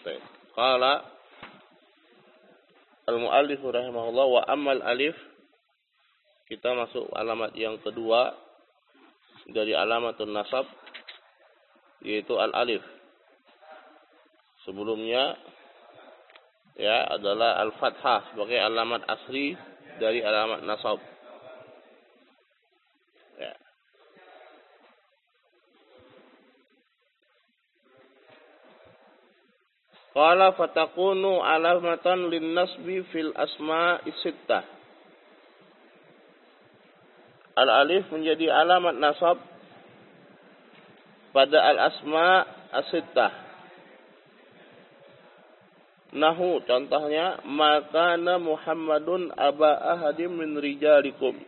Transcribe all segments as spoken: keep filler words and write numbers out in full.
Baik. Qala al-muallif rahimahullah wa ammal alif, kita masuk alamat yang kedua dari alamatun nasab, yaitu al-alif. Sebelumnya ya adalah al-fathah sebagai alamat asli dari alamat nasab. Ya. Qala fatakunu alamatan lin-nasbi fil asma'i sittah. Al-alif menjadi alamat nasab pada al-asma' as-sittah. Nahu, contohnya, makana Muhammadun aba ahadim min rijalikum.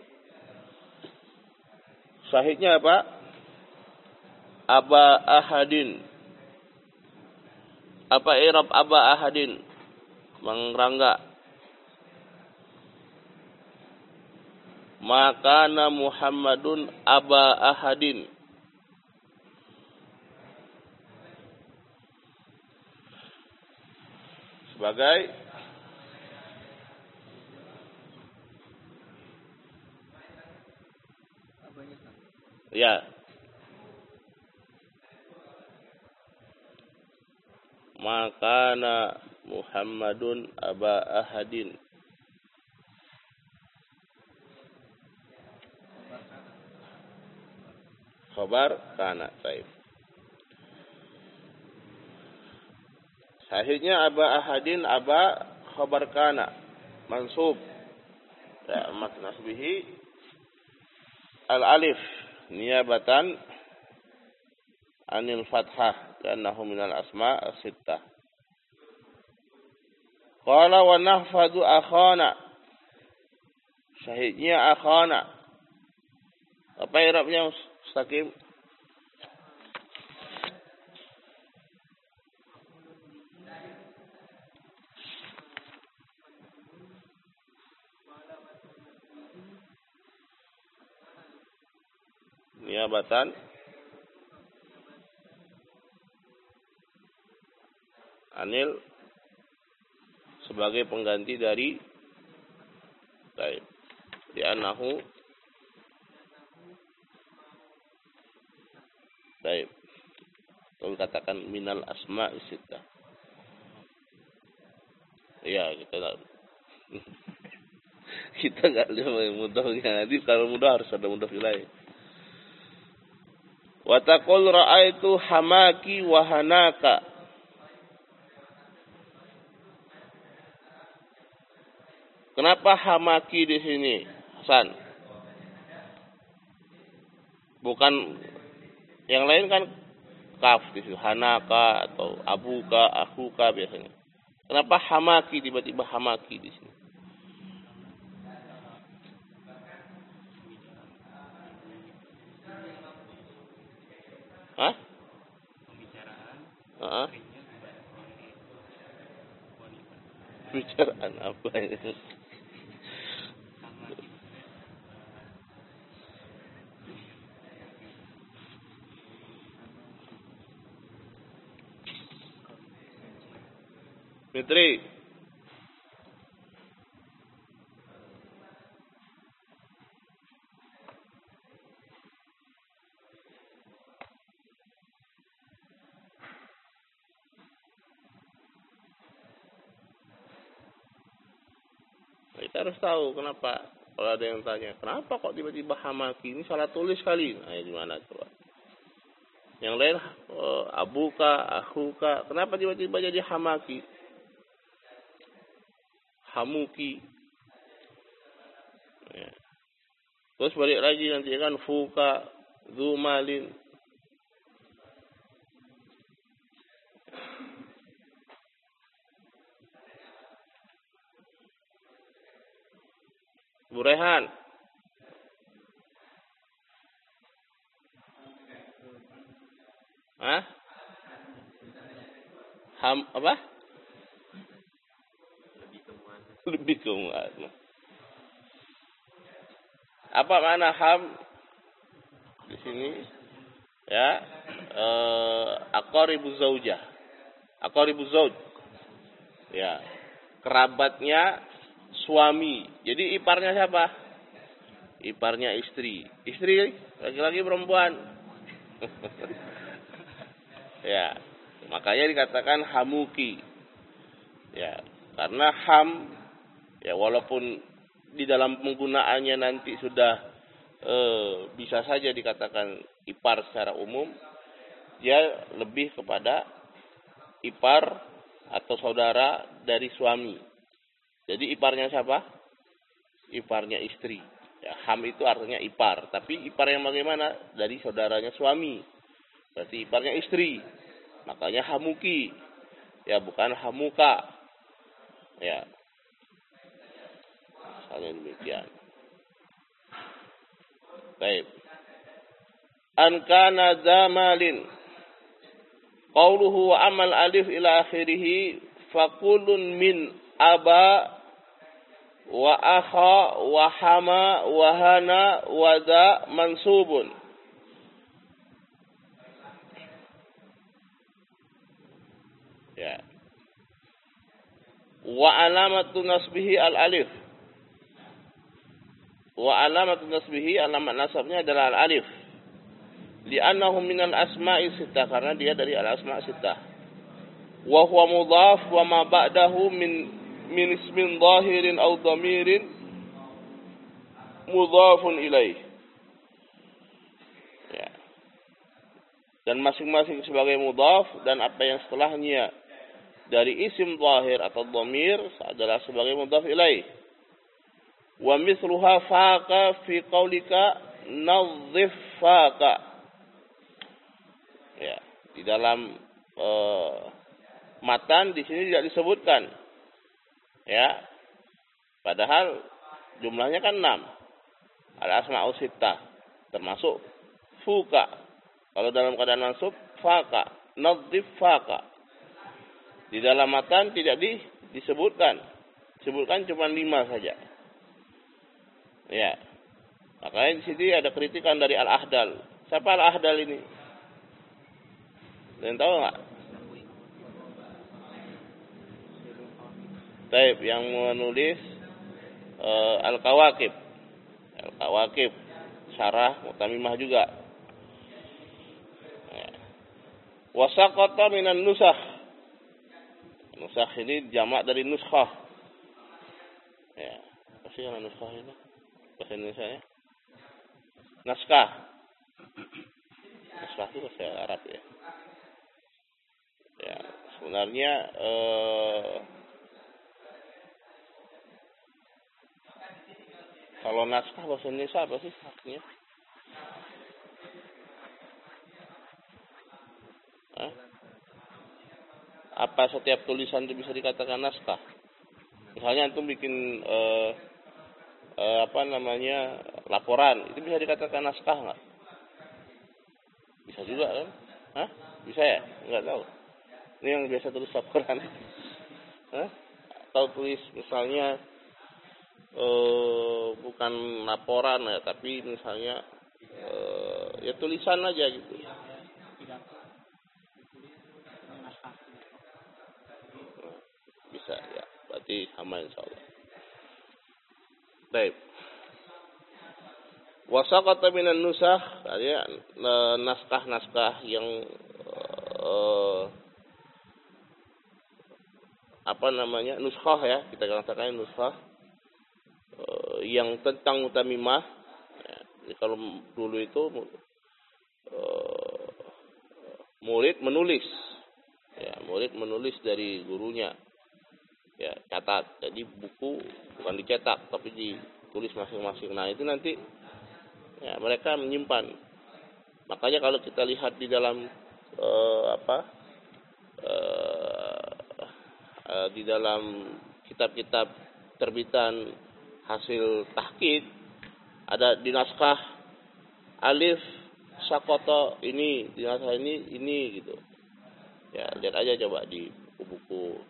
Sahihnya apa? Aba ahadin. Apa i'rab aba ahadin? Mang Rangga. Makana Muhammadun aba ahadin. Sebagai ya. Makana Muhammadun aba ahadin. Khabar kana. Baik. Sahihnya aba ahadin aba khabar kana mansub. Ya, mat nasbihi al alif niyabatan anil fathah karnahu minal asma' as-sittah. Qala wa nahfadu akhana. Sahihnya akhana. Apa i'rabnya mustaqim? Niyabatan anil sebagai pengganti dari baik di anahu baik kalau katakan minal asma' sittah. Ya kita enggak kita enggak lihat mudahnya. Jadi kalau mudah harus ada mudah lain. Wa taqul ra'aitu hamaki wa hanaka. Kenapa hamaki di sini, Hasan? Bukan yang lain kan kaf di situ, hanaka atau abuka, akhuka biasanya. Kenapa hamaki tiba-tiba hamaki di sini? Hah? Heeh. Bicaraan apa ini? Fitri. Kita harus tahu kenapa. Kalau ada yang tanya, kenapa kok tiba-tiba hamaki? Ini salah tulis kali. Nah, gimana coba? Yang lain uh, abuka, akhuka. Kenapa tiba-tiba jadi hamaki? Hamuki. Ya. Terus balik lagi nanti kan fuka, zumalin. Burehan. Hah? Ham apa? Lebih kemuat. Apa makna ham di sini? Ya, eh, aqaribu zaujah. Aqaribu zauj. Ya. Kerabatnya suami. Jadi iparnya siapa? Iparnya istri. Istri laki-laki perempuan. Ya. Makanya dikatakan hamuki. Ya, karena ham ya walaupun di dalam penggunaannya nanti sudah eh, bisa saja dikatakan ipar secara umum, dia lebih kepada ipar atau saudara dari suami. Jadi iparnya siapa? Iparnya istri. Ya, ham itu artinya ipar, tapi ipar yang bagaimana? Dari saudaranya suami. Berarti iparnya istri. Makanya hamuki. Ya, bukan hamuka. Ya, misalnya demikian. Baik. An kana zamalin. Qauluhu wa amal alif ila akhirih faqulun min aba wa akha wa hama wa hana wa dha mansubun. Ya. Wa alamatu nasbihi al-alif. Wa alamatu nasbihi, alamat nasabnya adalah al-alif. Li'annahu minal asma'i sittah, karena dia dari al-asma' sittah. Wa huwa mudhaf wa ma ba'dahu min min ismin zahirin aw dhamirin mudhafun ilaih. Ya. Dan masing-masing sebagai mudhaf dan apa yang setelahnya dari isim zahir atau dhamir adalah sebagai mudhaf ilaih. Wa mithluha faqa fi qaulika nadhif faqa. Ya, di dalam uh, matan di sini tidak disebutkan. Ya. Padahal jumlahnya kan enam. Al-asma'u sittah termasuk fuqa. Kalau dalam keadaan mansub faqa, nadhif faqa. Di dalam matan tidak di, disebutkan. Disebutkan cuma lima saja. Ya. Makanya di sini ada kritikan dari Al-Ahdal. Siapa Al-Ahdal ini? Kalian tahu enggak? Taib yang menulis uh, Al-Kawakib. Al-Kawakib. Syarah Mu'tamimah juga. Ya. Wasaqata minan nusakh. Nusakh ini jamak dari nuskhah. Ya, apa sih yang nuskhah itu? Bahasa Indonesia ya? Naskah. Naskah itu bahasa Arab ya. Ya, sebenarnya eh, kalau naskah bahasa Indonesia apa sih artinya? Hah? Apa setiap tulisan itu bisa dikatakan naskah? Misalnya antum bikin eh, eh, apa namanya laporan, itu bisa dikatakan naskah nggak? Bisa juga kan? Hah? Bisa ya? Nggak tahu. Ini yang biasa tulis laporan. Hah? Atau tulis misalnya eh, bukan laporan ya, tapi misalnya eh, ya tulisan aja gitu. Bisa ya, berarti sama insyaallah. Baik. Wasaqata minan nusakh, artinya naskah-naskah yang eh, apa namanya? Nuskhah ya, kita katakan nuskhah eh, yang tentang mutamimah. Ya, jadi kalau dulu itu eh, murid menulis. Ya, murid menulis dari gurunya. Ya, catat. Jadi buku bukan dicetak tapi ditulis masing-masing. Nah, itu nanti ya mereka menyimpan. Makanya kalau kita lihat di dalam uh, apa? Uh, uh, di dalam kitab-kitab terbitan hasil tahqiq ada di naskah alif sakoto ini, di naskah ini ini gitu. Ya, lihat aja coba di buku-buku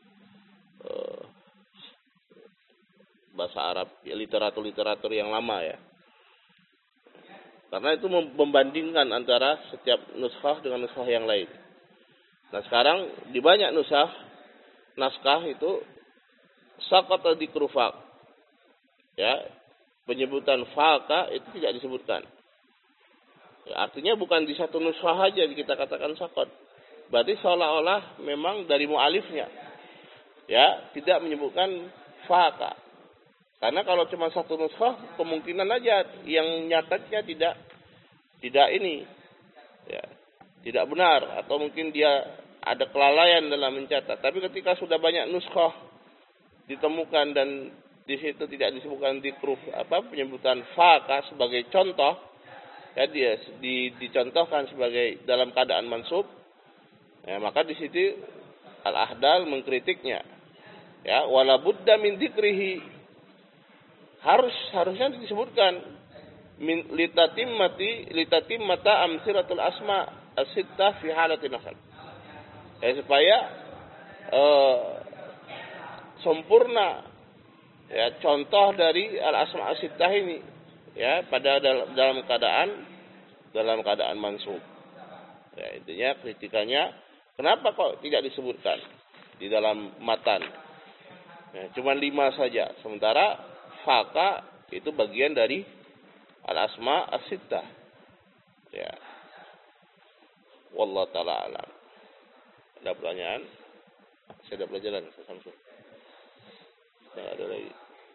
bahasa Arab, ya, literatur-literatur yang lama ya. Karena itu membandingkan antara setiap nuskhah dengan nuskhah yang lain. Nah sekarang di banyak nuskhah naskah itu saqata dzikru fa. Ya, penyebutan faka itu tidak disebutkan. Ya, artinya bukan di satu nuskhah saja kita katakan saqat. Berarti seolah-olah memang dari mualifnya. Ya, tidak menyebutkan faka. Karena kalau cuma satu nuskhah kemungkinan aja yang nyatetnya tidak tidak ini ya, tidak benar atau mungkin dia ada kelalaian dalam mencatat. Tapi ketika sudah banyak nuskhah ditemukan dan di situ tidak disebutkan dzikruf apa penyebutan faka sebagai contoh, ya dia di, dicontohkan sebagai dalam keadaan mansub, ya, maka di situ al-ahdal mengkritiknya, ya, wala budda min dzikrihi, harus harusnya disebutkan min litatimmati litatimmata amsiratul asma as-sittah fi halatin nasab, ya, supaya uh, sempurna, ya, contoh dari al-asma as-sittah ini, ya, pada dalam, dalam keadaan dalam keadaan mansub. Ya, intinya kritikannya kenapa kok tidak disebutkan di dalam matan? Ya, cuma lima saja, sementara faka itu bagian dari al-asma as-sittah. Ya. Wallahu taala alam. Ada pertanyaan? Saya ada pelajaran Samsul. Tidak ada lagi.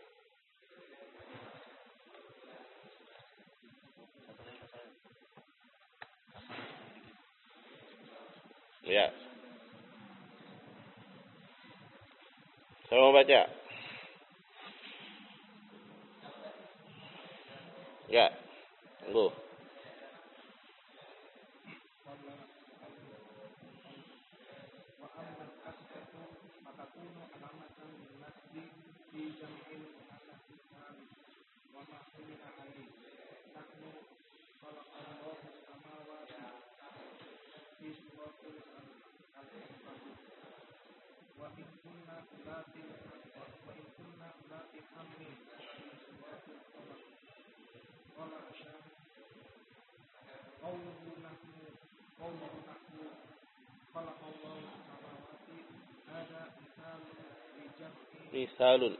Ya. Saya mau baca. Ya. Tunggu. Misalun.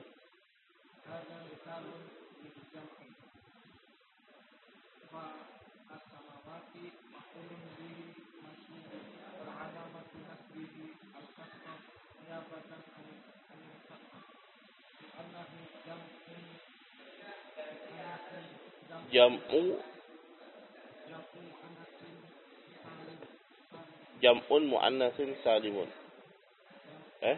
Jam'u Jam'un mu'annatsin salimun. Eh?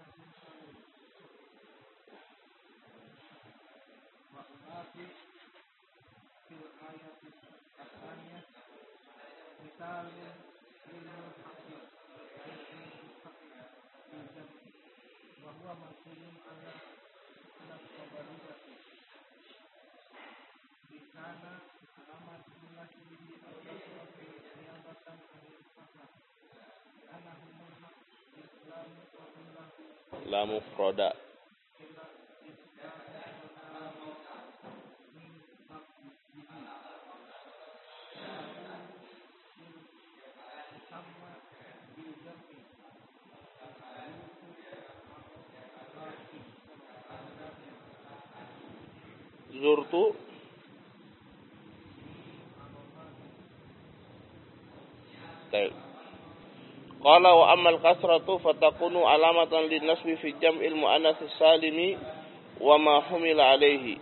La mufrada. Zurtu Baik. Qala wa ammal kasratu fatakunu alamatan linnasbi fi jam'il muannats salimi wa ma humila alaihi.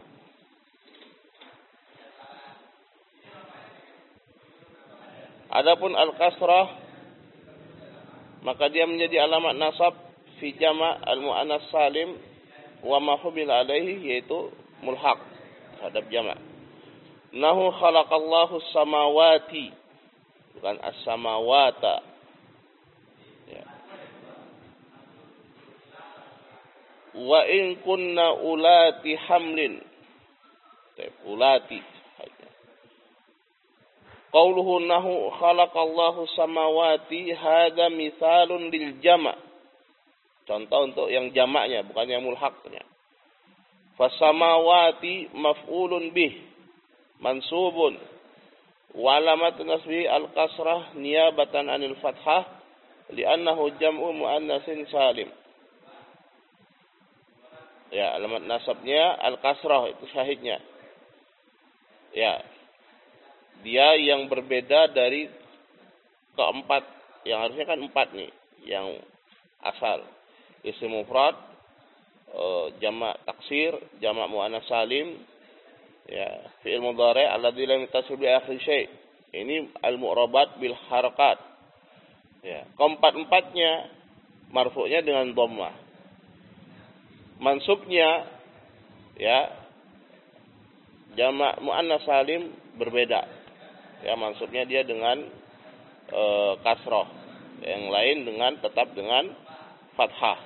Adapun al-kasrah maka dia menjadi alamat nasab fi jama' al-muannats salim wa ma humila alaihi, yaitu mulhaq terhadap jama'. Nahu khalaqallahu samawati, bukan as-samawata. Ya. Wa in kunna ulati hamlin. Ulati. Qauluhu nahu khalaqallahu samawati hadza mithalun lil jama'. Contoh untuk yang jamaknya, bukan yang mulhaqnya. Fasamawati maf'ulun bih mansubun wa alamat nasbi al-kasrah niyabatan anil fathah li'annahu jam'u muannatsin salim. Ya, alamat nasabnya al-kasrah, itu syahidnya. Ya. Dia yang berbeda dari keempat, yang harusnya kan empat nih, yang asal. Isim mufrad, uh, jamak taksir, jamak muannas salim, ya, fi'il mudhari' alladzi lam yattasil bi akhir syai'. Ini al-mu'rabat bil harakat. Ya, keempat-empatnya marfu'nya dengan dhammah. Mansubnya, ya, jamak muannas salim berbeda. Ya, mansubnya dia dengan e, kasroh. Yang lain dengan tetap dengan fathah.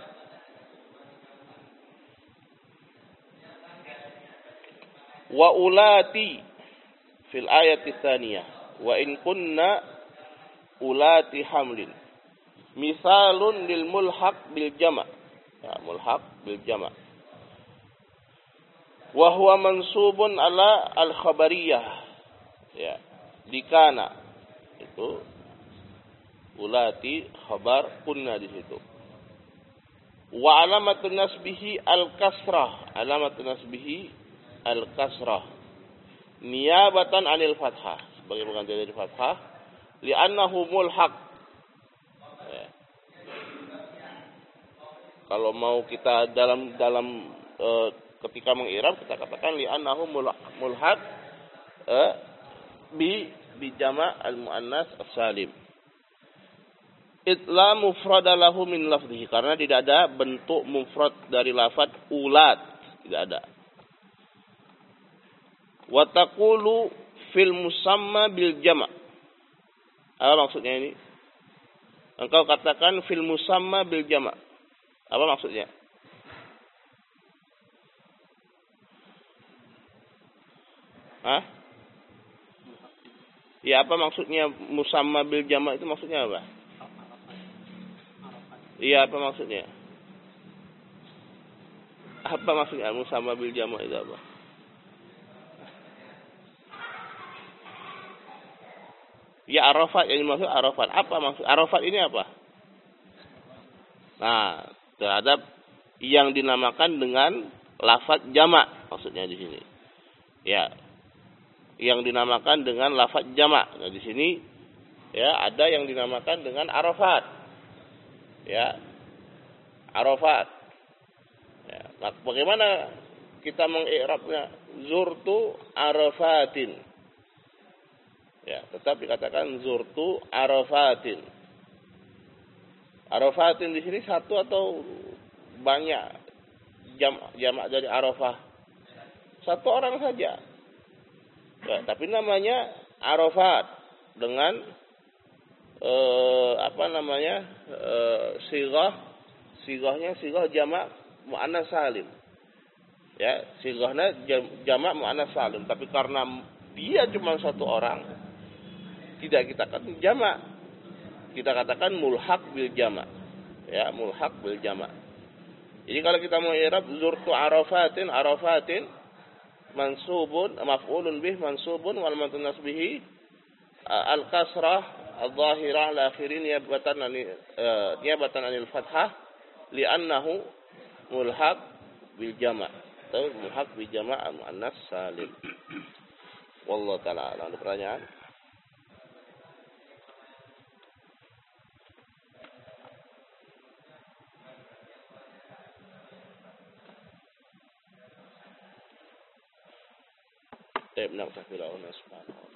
Wa ulati fil ayati tsaniyah wa in kunna ulati hamlin. Misalun lil mulhaq bil jama'. Ya, mulhaq bil jama'. Wa huwa mansubun ala al-khabariyah. Ya, dikana. Itu ulati khabar kunna di situ. Wa alamatun nasbihi al-kasrah. Alamatun nasbihi al-kasrah. Niyabatan anil fathah. Sebagai pengganti dari fathah. Li'annahu mulhaq. Ya. Kalau mau kita dalam dalam e, ketika mengi'rab kita katakan li'annahu mulhaq e, bi bi jama' al-muannas as-salim. Itla mufrada lahu min lafzihi, karena tidak ada bentuk mufrad dari lafaz ulat, tidak ada. Wa taqulu fil musamma bil jama'. Apa maksudnya ini? Engkau katakan fil musamma bil jama'. Apa maksudnya? Hah? Ya, apa maksudnya musamma bil jama' itu maksudnya apa? Iya, apa maksudnya? Apa maksudnya musamma bil jama' itu apa? Ya, Arafat, yang dimaksud Arafat. Apa maksud Arafat ini apa? Nah, terhadap yang dinamakan dengan lafaz jamak maksudnya di sini. Ya. Yang dinamakan dengan lafaz jamak. Nah, di sini ya ada yang dinamakan dengan Arafat. Ya. Arafat. Ya, nah, bagaimana kita mengi'rabnya? Zurtu Arafatin. Ya, tetap dikatakan zurtu Arafatin. Arafatin di sini satu atau banyak jam jamak dari Arafah? Satu orang saja. Ya, tapi namanya Arafat dengan eh, apa namanya? Eh, sigah sigahnya sigah jamak muannas salim. Ya, sigahnya jamak muannas salim, tapi karena dia cuma satu orang tidak kita katakan jamak. Kita katakan mulhaq bil jama'. Ya, mulhaq bil jama'. Jadi kalau kita mau i'rab zurtu Arafatin, Arafatin mansubun maf'ulun bih mansubun wal matun nasbihi al-kasrah adh-dhahirah al-akhirin niyabatan anil uh, niyabatan anil fathah li'annahu mulhaq bil jama'. Atau mulhaq bil jama' muannas salim. Wallahu taala. Ada pertanyaan? طيب نقطة في الأول سبحانه